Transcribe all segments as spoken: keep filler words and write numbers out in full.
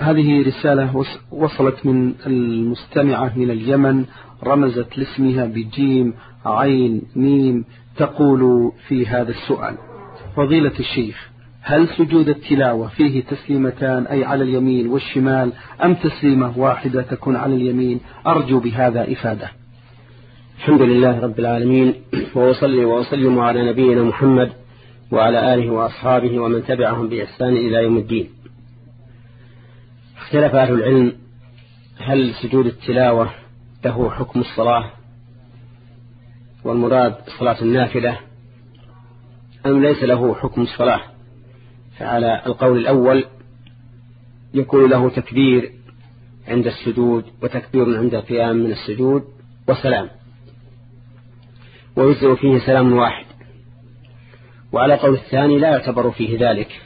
هذه رسالة وصلت من المستمعة من اليمن، رمزت لاسمها بجيم عين ميم، تقول في هذا السؤال: فضيلة الشيخ، هل سجود التلاوة فيه تسليمتان أي على اليمين والشمال، أم تسليمة واحدة تكون على اليمين؟ أرجو بهذا إفادة. الحمد لله رب العالمين، وأصلي وأسلم على نبينا محمد وعلى آله وأصحابه ومن تبعهم بإحسان إلى يوم الدين. اختلف أهل العلم هل سجود التلاوة له حكم الصلاة والمراد صلاة النافلة أم ليس له حكم الصلاة. فعلى القول الأول يكون له تكبير عند السجود وتكبير عند القيام من السجود وسلام، ويجزئ فيه سلام واحد. وعلى قول الثاني لا يعتبر فيه ذلك،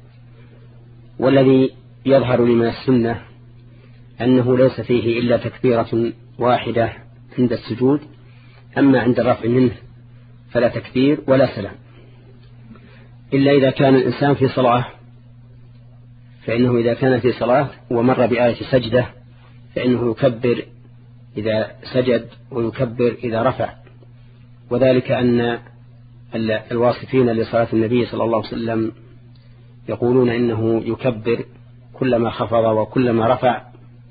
والذي يظهر لي من السنة أنه ليس فيه إلا تكبيرة واحدة عند السجود، أما عند الرفع منه فلا تكبير ولا سلام، إلا إذا كان الإنسان في صلاة، فإنه إذا كان في صلاة ومر بآية سجدة فإنه يكبر إذا سجد ويكبر إذا رفع، وذلك أن الواصفين لصلاة النبي صلى الله عليه وسلم يقولون إنه يكبر كلما خفض وكلما رفع.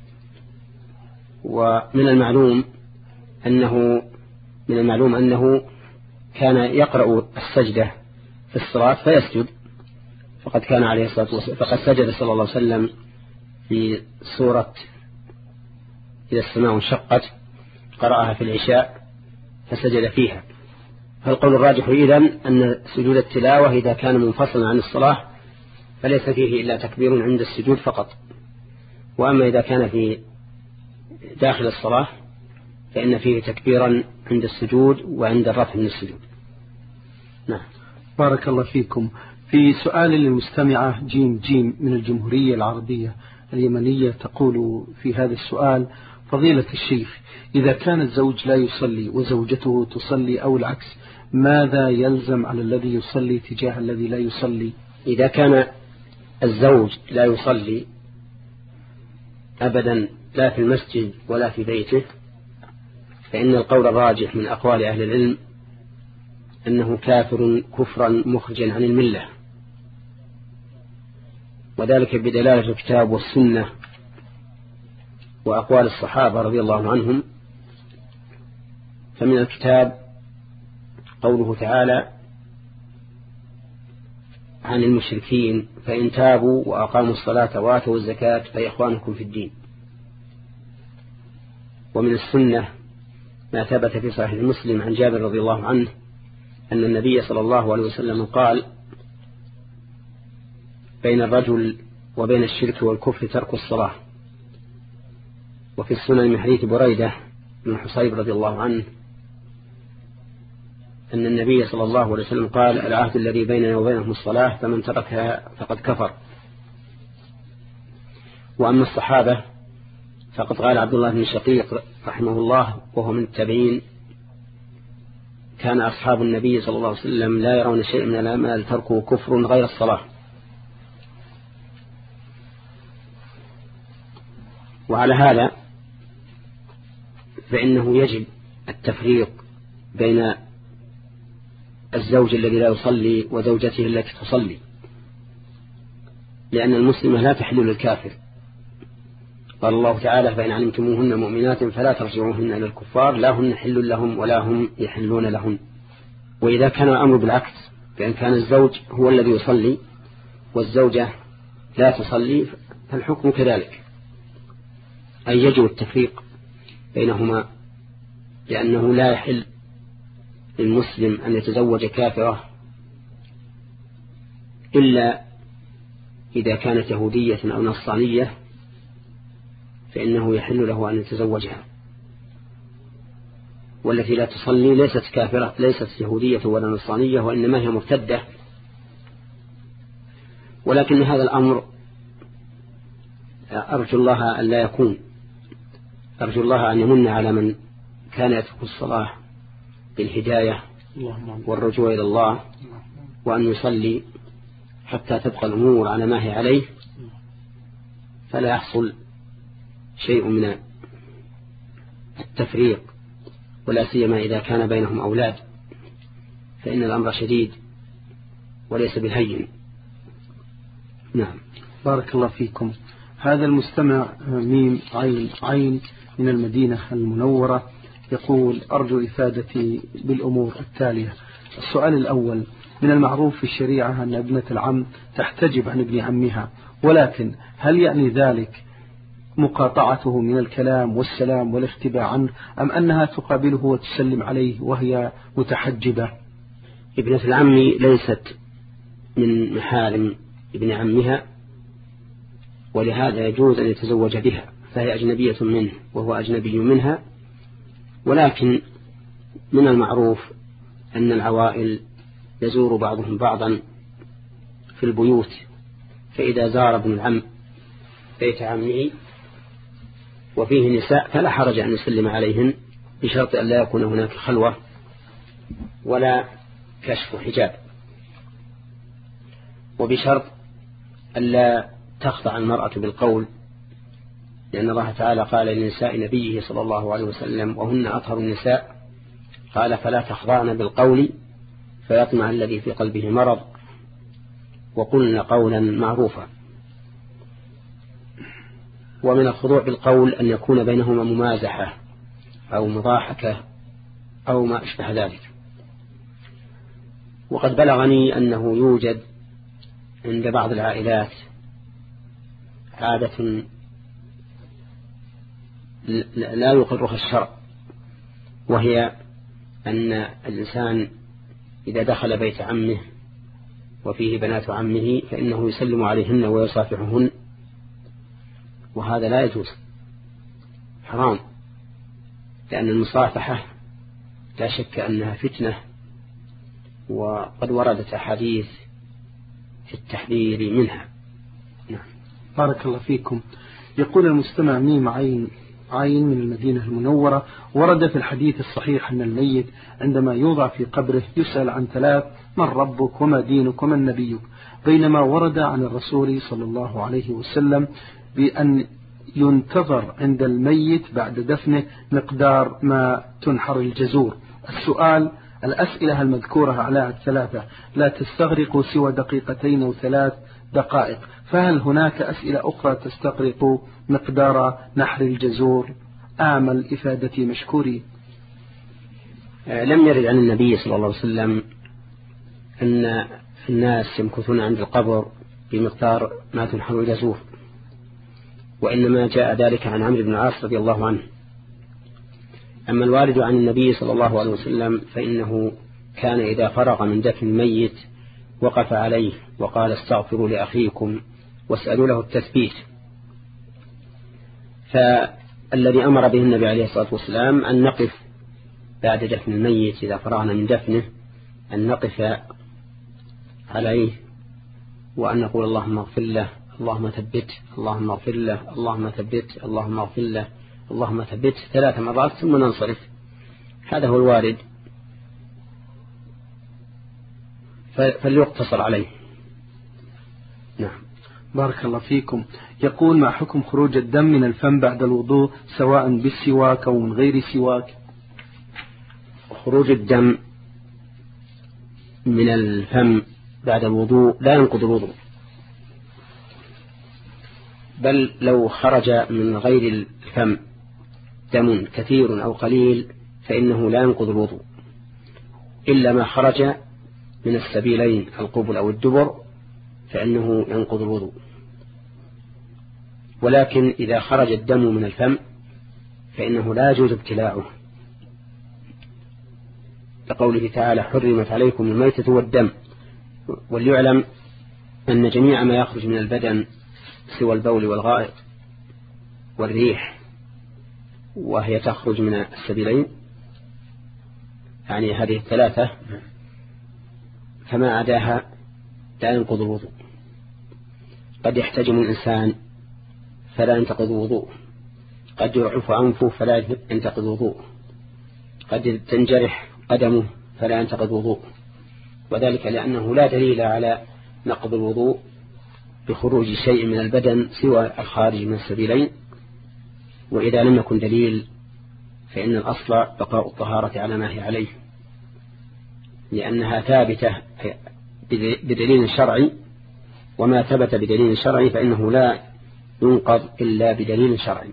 ومن المعلوم أنه من المعلوم أنه كان يقرأ السجدة في الصلاة فيسجد، فقد كان عليه الصلاة والسلام فقد سجد صلى الله عليه وسلم في سورة إذا السماء انشقت، قرأها في العشاء فسجد فيها. فالقول الراجح إذن أن سجود التلاوة إذا كان منفصلا عن الصلاة فليس فيه إلا تكبير عند السجود فقط، وأما إذا كان في داخل الصلاة فإن فيه تكبيرا عند السجود وعند الرفع من السجود. نعم. بارك الله فيكم. في سؤال للمستمعة جيم جيم من الجمهورية العربية اليمنية، تقول في هذا السؤال: فضيلة الشيخ، إذا كان الزوج لا يصلي وزوجته تصلي أو العكس، ماذا يلزم على الذي يصلي تجاه الذي لا يصلي؟ إذا كان الزوج لا يصلي أبدا لا في المسجد ولا في بيته، فإن القول الراجح من أقوال أهل العلم أنه كافر كفرا مخرجا عن الملة، وذلك بدلالة الكتاب والسنة وأقوال الصحابة رضي الله عنهم. فمن الكتاب قوله تعالى عن المشركين: فإن تابوا وأقاموا الصلاة وآتوا الزكاة فإخوانكم في الدين. ومن السنة ما ثبت في صحيح مسلم عن جابر رضي الله عنه أن النبي صلى الله عليه وسلم قال: بين الرجل وبين الشرك والكفر ترك الصلاة. وفي السنن من حديث بريدة بن حصيب رضي الله عنه أن النبي صلى الله عليه وسلم قال: العهد الذي بيننا وبينهم الصلاة، فمن تركها فقد كفر. وأما الصحابة فقد قال عبد الله بن شقيق رحمه الله وهو من التابعين: كان أصحاب النبي صلى الله عليه وسلم لا يرون شيء من الأعمال تركه كفر غير الصلاة. وعلى هذا فإنه يجب التفريق بين الزوج الذي لا يصلي وزوجته التي تصلي، لأن المسلمة لا تحل للكافر. قال الله تعالى: فإن علمتموهن مؤمنات فلا ترجعوهن إلى الكفار، لا هن حل لهم ولا هم يحلون لهن. وإذا كان الأمر بالعكس، فإن كان الزوج هو الذي يصلي والزوجة لا تصلي فالحكم كذلك، أي يجب التفريق بينهما، لأنه لا يحل للمسلم أن يتزوج كافرة إلا إذا كانت يهودية أو نصرانية، فإنه يحل له أن يتزوجها. والتي لا تصلي ليست كافرة، ليست يهودية ولا نصرانية، وإنما هي مرتدة. ولكن هذا الأمر أرجو الله أن لا يكون، أرجو الله أن يمن على من كان يترك الصلاة بالهداية والرجوع إلى الله، وأن يصلي حتى تبقى الأمور على ما هي عليه، فلا يحصل شيء من التفريق، ولا سيما إذا كان بينهم أولاد، فإن الأمر شديد وليس بالهين. نعم. بارك الله فيكم. هذا المستمع ميم عين عين من المدينة المنورة يقول: أرجو إفادتي بالأمور التالية. السؤال الأول: من المعروف في الشريعة أن ابنة العم تحتجب عن ابن عمها، ولكن هل يعني ذلك مقاطعته من الكلام والسلام والاختباء عنه، أم أنها تقابله وتسلم عليه وهي متحجبة؟ ابنة العم ليست من محارم ابن عمها، ولهذا يجوز أن يتزوج بها، فهي أجنبية منه وهو أجنبي منها. ولكن من المعروف أن العوائل يزور بعضهم بعضا في البيوت، فإذا زار ابن العم بيت عمه وفيه نساء فلا حرج أن يسلم عليهن، بشرط أن لا يكون هناك خلوة ولا كشف حجاب، وبشرط أن لا تخضع المرأة بالقول، لأن الله تعالى قال لنساء نبيه صلى الله عليه وسلم: وهن أطهر النساء، قال: فلا تخضعن بالقول فيطمع الذي في قلبه مرض، وقلن قولا معروفا. ومن الخضوع بالقول أن يكون بينهما ممازحة أو مضاحكة أو ما أشبه ذلك. وقد بلغني أنه يوجد عند بعض العائلات عادة لا يقرها الشرع، وهي أن الإنسان إذا دخل بيت عمه وفيه بنات عمه فإنه يسلم عليهن ويصافحهن، وهذا لا يجوز، حرام، لأن المصافحة لا شك أنها فتنة، وقد وردت أحاديث في التحذير منها. نعم. بارك الله فيكم. يقول المستمع ميم عين عين من المدينة المنورة: ورد في الحديث الصحيح أن الميت عندما يوضع في قبره يسأل عن ثلاث: من ربك وما دينك ومن نبيك، بينما ورد عن الرسول صلى الله عليه وسلم بأن ينتظر عند الميت بعد دفنه مقدار ما تنحر الجزور. السؤال: الأسئلة المذكورة على الثلاثة لا تستغرق سوى دقيقتين أو ثلاث دقائق، فهل هناك أسئلة أخرى تستغرق مقدار نحر الجزور؟ آمل إفادتي مشكوري. لم يرد عن النبي صلى الله عليه وسلم أن الناس يمكثون عند القبر بمقدار ما تنحر الجزور، وإنما جاء ذلك عن عمرو بن العاص رضي الله عنه. أما الوارد عن النبي صلى الله عليه وسلم فإنه كان إذا فرغ من دفن الميت وقف عليه وقال: استغفروا لأخيكم واسألوا له التثبيت. فالذي أمر به النبي عليه الصلاة والسلام أن نقف بعد دفن الميت إذا فرغنا من دفنه، أن نقف عليه وأن نقول: اللهم اغفر له، اللهم ثبت، اللهم اغفر له، اللهم ثبت، اللهم اغفر له، اللهم ثبت، ثلاث مرات ثم ننصرف. هذا هو الوارد، فليقتصر عليه. نعم. بارك الله فيكم. يقول: ما حكم خروج الدم من الفم بعد الوضوء سواء بالسواك أو من غير سواك؟ خروج الدم من الفم بعد الوضوء لا ينقض الوضوء، بل لو خرج من غير الفم دم كثير أو قليل فإنه لا ينقض الوضوء، إلا ما خرج من السبيلين القبل أو الدبر فإنه ينقض الوضوء. ولكن إذا خرج الدم من الفم فإنه لا يجوز ابتلاعه، لقوله تعالى: حرمت عليكم الميتة والدم. وليعلم أن جميع ما يخرج من البدن سوى البول والغائط والريح، وهي تخرج من السبيلين، يعني هذه الثلاثة، فما عداها لا ينقض الوضوء. قد يحتجم الإنسان فلا ينتقض وضوء، قد يعف أنفه فلا ينتقض وضوء، قد تنجرح قدمه فلا ينتقض وضوء، وذلك لأنه لا دليل على نقض الوضوء بخروج شيء من البدن سوى الخارج من السبيلين. وإذا لم يكن دليل فإن الأصل بقاء الطهارة على ما هي عليه، لأنها ثابتة بدليل شرعي، وما ثبت بدليل شرعي فإنه لا ينقض إلا بدليل شرعي.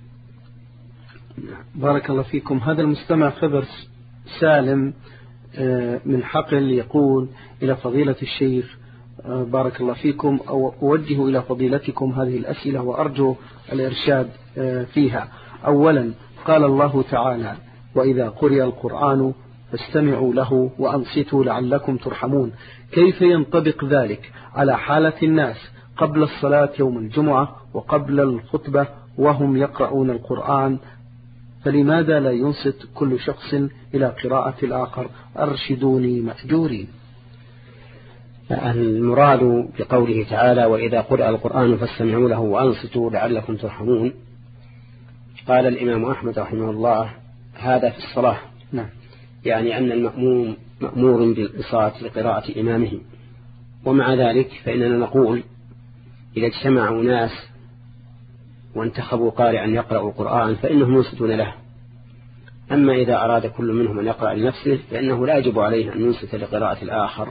بارك الله فيكم. هذا المستمع خبر سالم من حقل يقول: إلى فضيلة الشيخ بارك الله فيكم، أو أوجه إلى فضيلتكم هذه الأسئلة وأرجو الإرشاد فيها. أولا، قال الله تعالى: وإذا قرئ القرآن فاستمعوا له وأنصتوا لعلكم ترحمون. كيف ينطبق ذلك على حالة الناس قبل الصلاة يوم الجمعة وقبل الخطبة وهم يقرؤون القرآن؟ فلماذا لا ينصت كل شخص إلى قراءة الآخر؟ أرشدوني مأجورين. المراد بقوله تعالى: وإذا قرأ القرآن فاستمعوا له وأنصتوا لعلكم ترحمون، قال الإمام أحمد رحمه الله: هذا في الصلاة. نعم. يعني أن المأموم مأمور بالإنصات لقراءة إمامه. ومع ذلك فإننا نقول: إذا اجتمعوا ناس وانتخبوا قارئا يقرأ القرآن فإنهم ينصتون له. أما إذا أراد كل منهم أن يقرأ لنفسه فإنه لا يجب عليه أن ينصت لقراءة الآخر.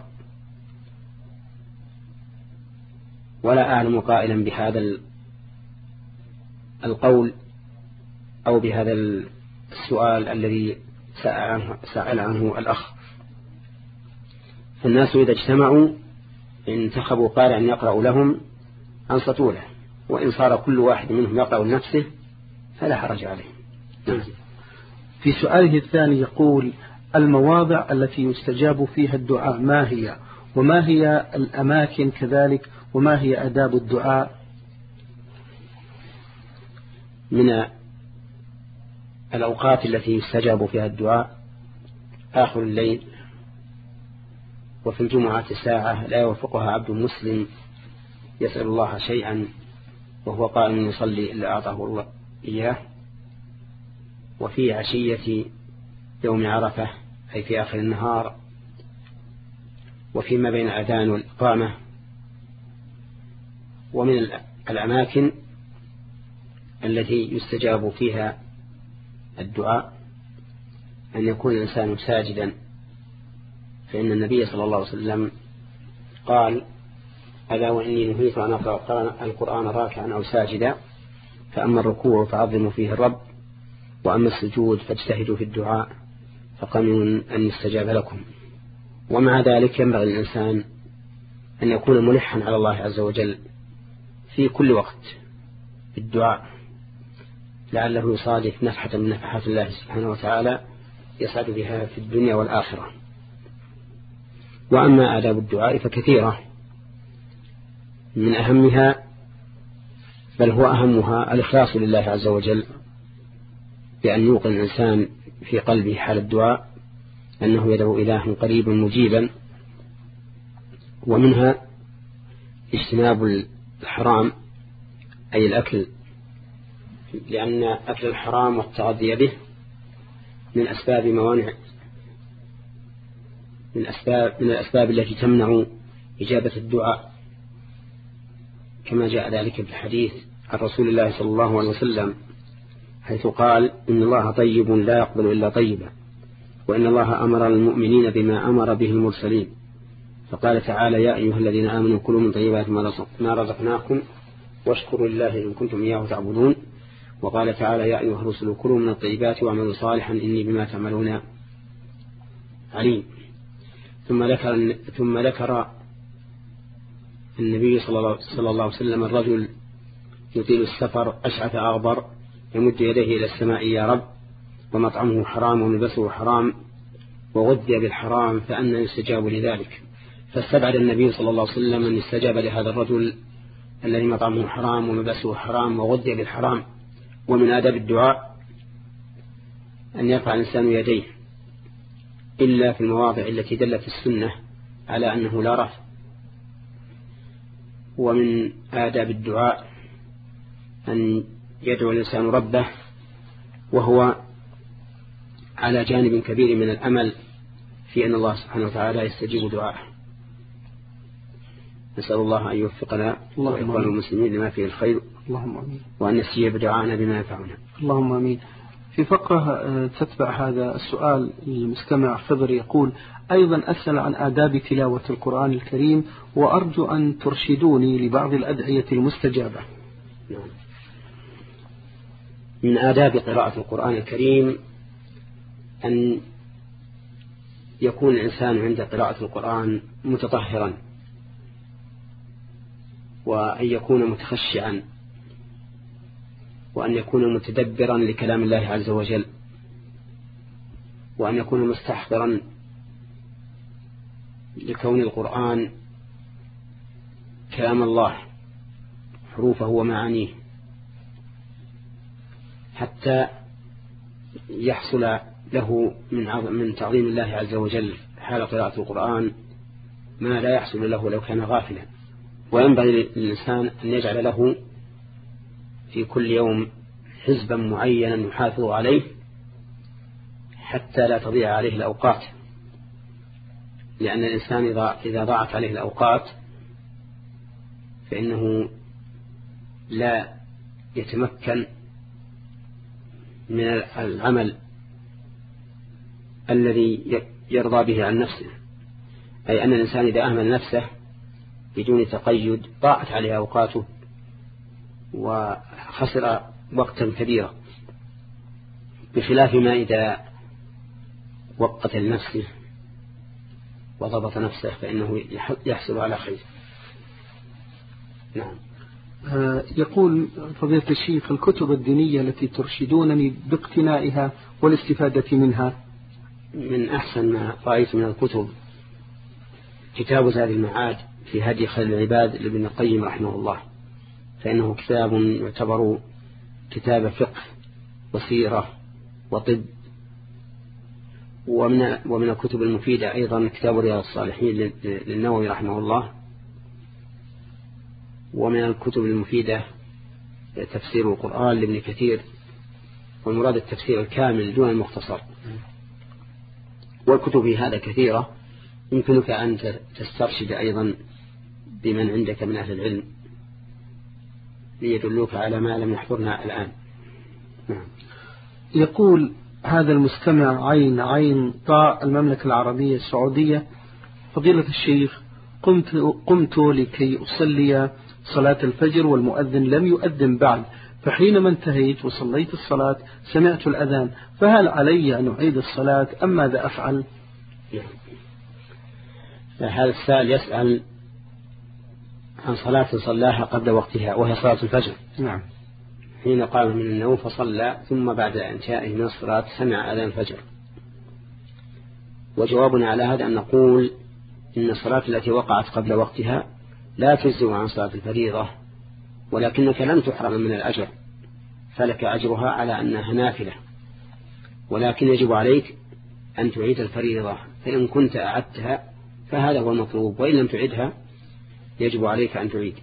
ولا أعلم قائلا بهذا القول أو بهذا السؤال الذي سأل عنه الأخ. فالناس إذا اجتمعوا انتخبوا قارئا يقرأ لهم أنصتوا له، وإن صار كل واحد منهم يقرأ لنفسه فلا حرج عليه. نعم. في سؤاله الثاني يقول: المواضع التي يستجاب فيها الدعاء ما هي؟ وما هي الأماكن كذلك؟ وما هي آداب الدعاء؟ من الأوقات التي يستجاب فيها الدعاء آخر الليل، وفي الجمعة ساعة لا يوفقها عبد مسلم يسأل الله شيئا وهو قائم يصلي إلا أعطاه الله إياه، وفي عشية يوم عرفة أي في آخر النهار، وفيما بين الأذان والإقامة. ومن الأماكن التي يستجاب فيها الدعاء أن يكون الإنسان ساجدا، فإن النبي صلى الله عليه وسلم قال: ألا وإني نهيت أن أقرأ القرآن راكعا أو ساجدا، فأما الركوع فعظموا فيه الرب، وأما السجود فاجتهدوا في الدعاء فقمن أن يستجاب لكم. ومع ذلك ينبغي الإنسان أن يكون ملحا على الله عز وجل في كل وقت بالدعاء، لعله يصادف نفحة من نفحات الله سبحانه وتعالى يسعد بها في الدنيا والآخرة. وأما آداب الدعاء فكثيرة، من أهمها بل هو أهمها الإخلاص لله عز وجل، بأن يوقن الإنسان في قلبه حال الدعاء أنه يدعو إله قريب مجيبا. ومنها اجتناب الحرام أي الأكل، لأن أكل الحرام والتغذية به من أسباب موانع من أسباب من الأسباب التي تمنع إجابة الدعاء، كما جاء ذلك في الحديث عن رسول الله صلى الله عليه وسلم حيث قال: إن الله طيب لا يقبل إلا طيبا، وإن الله أمر المؤمنين بما أمر به المرسلين، فقال تعالى: يا أيها الذين آمنوا كلوا من طيبات ما رزقناكم واشكروا لله إن كنتم إياه تعبدون، وقال تعالى: يا أيها الرسل كلوا من الطيبات واعملوا صالحا إني بما تعملون عليم. ثم ذكر ثم ذكر النبي صلى الله عليه وسلم الرجل يطيل السفر أشعث أغبر يمد يديه إلى السماء: يا رب، ومطعمه حرام وملبسه حرام وغذي بالحرام فأنا يستجاب لذلك. فاستبعد النبي صلى الله عليه وسلم أن يستجاب لهذا الرجل الذي مطعمه حرام وملبسه حرام وغذي بالحرام. ومن آداب الدعاء أن يرفع الإنسان يديه إلا في المواضع التي دلت السنة على أنه لا رفع. ومن آداب الدعاء أن يدعو الإنسان ربه وهو على جانب كبير من الأمل في أن الله سبحانه وتعالى يستجيب دعاءه. نسأل الله أن يوفقنا وإخوان المسلمين لما فيه الخير، اللهم آمين، وأن يستجيب دعاءنا بما ينفعنا. اللهم آمين. في فقرة تتبع هذا السؤال المستمع خضر يقول: أيضا أسأل عن آداب تلاوة القرآن الكريم، وأرجو أن ترشدوني لبعض الأدعية المستجابة. من آداب قراءة القرآن الكريم أن يكون الإنسان عند قراءة القرآن متطهرا، وأن يكون متخشعا، وأن يكون متدبرا لكلام الله عز وجل، وأن يكون مستحضرا لكون القرآن كلام الله حروفه ومعانيه، حتى يحصل له من من تعظيم الله عز وجل حال قراءة القرآن ما لا يحصل له لو كان غافلا. وينبغي للإنسان أن يجعل له في كل يوم حزبا معينا يحافظ عليه حتى لا تضيع عليه الأوقات، لأن الإنسان إذا ضاعت عليه الأوقات فإنه لا يتمكن من العمل الذي يرضى به عن نفسه، أي أن الإنسان إذا أهمل نفسه بدون تقيد ضاعت عليه أوقاته وخسر وقتا كبيرا، بخلاف ما إذا وقت لنفسه وضبط نفسه فإنه يحصل على خير. نعم. يقول فضيلة الشيخ: الكتب الدينية التي ترشدونني باقتنائها والاستفادة منها. من أحسن ما رأيت من الكتب كتاب زاد المعاد في هدي خير العباد لابن القيم رحمه الله، فإنه كتاب يعتبر كتاب فقه وسيرة وطب. ومن ومن الكتب المفيدة أيضا كتاب رياض الصالحين للنووي رحمه الله. ومن الكتب المفيدة تفسير القرآن لابن كثير، والمراد التفسير الكامل دون المختصر. والكتب هذا كثيرة، يمكنك أن تسترشد أيضا بمن عندك من أهل العلم ليدلوك على ما لم يحضرنا الآن. نعم. يقول هذا المستمع عين عين طاء المملكة العربية السعودية: فضيلة الشيخ، قمت, قمت لكي أصلي صلاة الفجر والمؤذن لم يؤذن بعد، فحينما انتهيت وصليت الصلاة سمعت الأذان، فهل علي أن أعيد الصلاة أم ماذا أفعل؟ هذا السائل يسأل عن صلاة صلاها قبل وقتها وهي صلاة الفجر. نعم. حين قام من النوم فصلى، ثم بعد انتهائه من الصلاة سمع أذان الفجر. وجوابنا على هذا أن نقول إن الصلاة التي وقعت قبل وقتها لا تجزئ عن صلاة الفريضة، ولكنك لن تحرم من الأجر، فلك أجرها على أنها نافلة، ولكن يجب عليك أن تعيد الفريضة، فإن كنت أعدتها فهذا هو المطلوب، وإن لم تعيدها يجب عليك أن تعيد.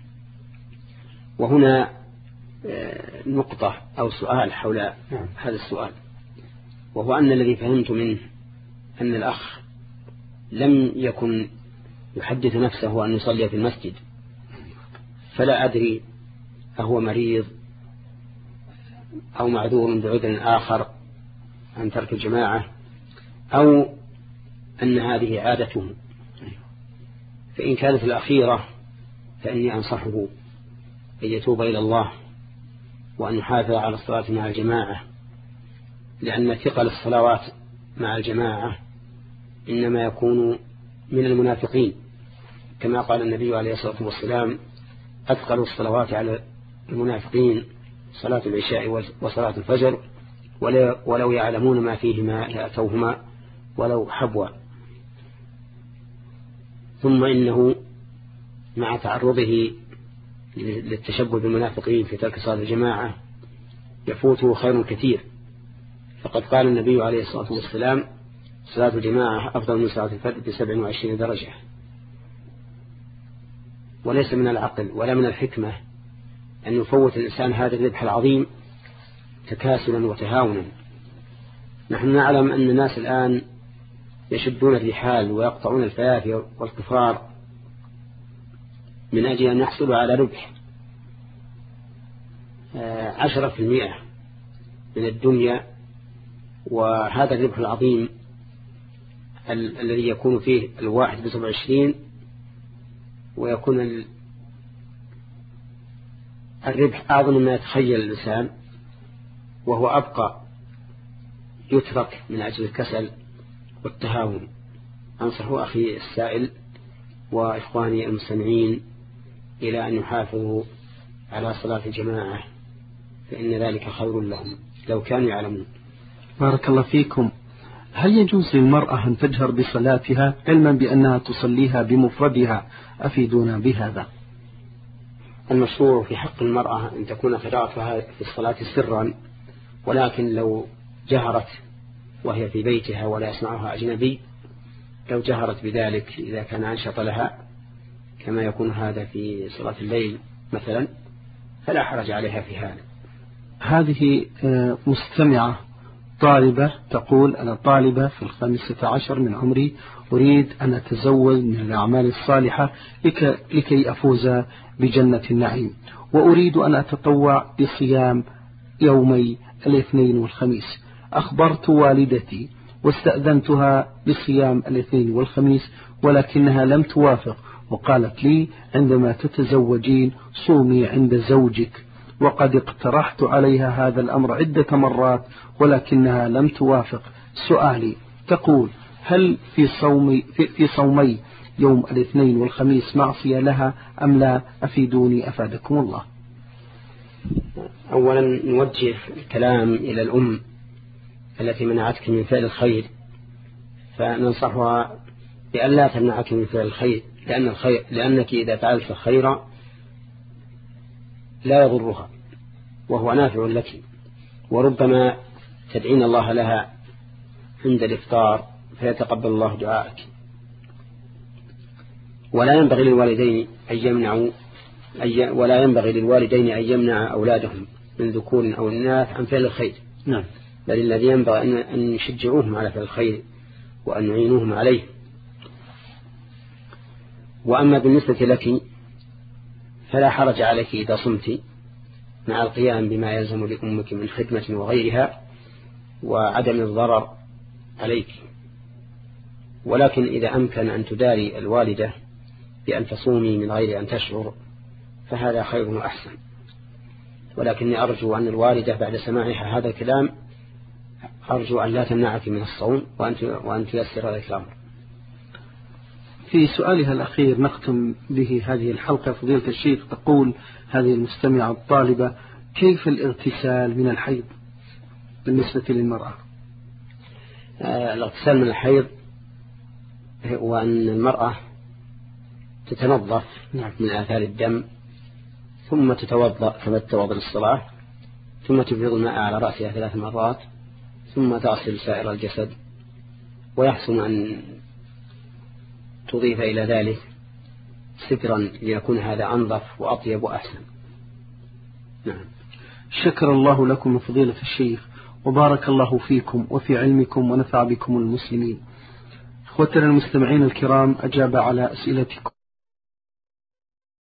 وهنا نقطة أو سؤال حول هذا السؤال، وهو أن الذي فهمت منه أن الأخ لم يكن يحدث نفسه أن يصلي في المسجد، فلا أدري أهو مريض أو معذور بعذر آخر عن ترك الجماعة، أو أن هذه عادته. فإن كانت الأخيرة فإني أنصحه أن يتوب إلى الله وأن يحافظ على الصلاة مع الجماعة، لأن ثقل الصلوات مع الجماعة إنما يكون من المنافقين، كما قال النبي عليه الصلاة والسلام: أثقل الصلوات على المنافقين صلاة العشاء وصلاة الفجر، ولو يعلمون ما فيهما لأتوهما ولو حبوا. ثم إنه مع تعرضه للتشبه بالمنافقين في ترك صلاة الجماعة يفوته خير كثير، فقد قال النبي عليه الصلاة والسلام: صلاة الجماعة أفضل من صلاة الفرد بسبع وعشرين درجة. وليس من العقل ولا من الحكمة أن يفوت الإنسان هذا الربح العظيم تكاسلا وتهاونا. نحن نعلم أن الناس الآن يشدون الرحال ويقطعون الفيافي والقفار من أجل أن يحصلوا على ربح عشرة في المئة من الدنيا، وهذا الربح العظيم ال الذي يكون فيه الواحد بسبع وعشرين، ويكون الربح أعظم مما يتخيل الإنسان، وهو أبقى يترك من أجل الكسل والتهاون. أنصح أخي السائل وإخواني المستمعين إلى أن يحافظوا على صلاة الجماعة، فإن ذلك خير لهم لو كانوا يعلمون. بارك الله فيكم. هل يجوز للمرأة أن تجهر بصلاتها علما بأنها تصليها بمفردها؟ أفيدونا بهذا. المشروع في حق المرأة أن تكون قراءتها في الصلاة سرا، ولكن لو جهرت وهي في بيتها ولا يسمعها أجنبي، لو جهرت بذلك إذا كان أنشط لها كما يكون هذا في صلاة الليل مثلا، فلا حرج عليها في هذا. هذه مستمعة طالبة تقول: أنا طالبة في الخامسة عشر من عمري، أريد أن أتزوج من الأعمال الصالحة لكي أفوز بجنة النعيم، وأريد أن أتطوع بصيام يومي الاثنين والخميس. أخبرت والدتي واستأذنتها بصيام الاثنين والخميس، ولكنها لم توافق، وقالت لي: عندما تتزوجين صومي عند زوجك. وقد اقترحت عليها هذا الأمر عدة مرات ولكنها لم توافق. سؤالي، تقول: هل في صومي في, في صومي يوم الاثنين والخميس معصية لها أم لا؟ أفيدوني أفادكم الله. أولا نوجه الكلام إلى الأم التي منعتك من فعل الخير، فننصحها بأن لا تمنعك من فعل الخير، لأن الخير لأنك إذا فعلت الخير لا يضرها وهو نافع لك، وربما تدعين الله لها عند الإفطار فيتقبل الله دعاءك. ولا ينبغي للوالدين أن يمنعوا ولا ينبغي للوالدين أن يمنع أولادهم من ذكور أو إناث عن فعل الخير. نعم. بل الذي ينبغي أن يشجعوهم على فعل الخير وأن يعينوهم عليه. وأما بالنسبة لك فلا حرج عليك إذا صمت مع القيام بما يلزم لأمك من خدمة وغيرها وعدم الضرر عليك، ولكن إذا أمكن أن تداري الوالدة بأن تصومي من غير أن تشعر فهذا خير وأحسن. ولكني أرجو أن الوالدة بعد سماعها هذا الكلام أرجو أن لا تمنعك من الصوم وأن تيسر ذلك الأمر. في سؤالها الأخير نختم به هذه الحلقة فضيلة الشيخ، تقول هذه المستمعة الطالبة: كيف الاغتسال من الحيض بالنسبة للمرأة؟ آه الاغتسال من الحيض هو أن المرأة تتنظف نعم. من آثار الدم، ثم تتوضأ كما تتوضأ للصلاة، ثم تفيض الماء على رأسها ثلاث مرات، ثم تغسل سائر الجسد. ويحسن أن تضيف إلى ذلك سترا ليكون هذا أنظف وأطيب وأحسن. نعم. شكر الله لكم فضيلة الشيخ، وبارك الله فيكم وفي علمكم ونفع بكم المسلمين. إخوتنا المستمعين الكرام، أجاب على أسئلتكم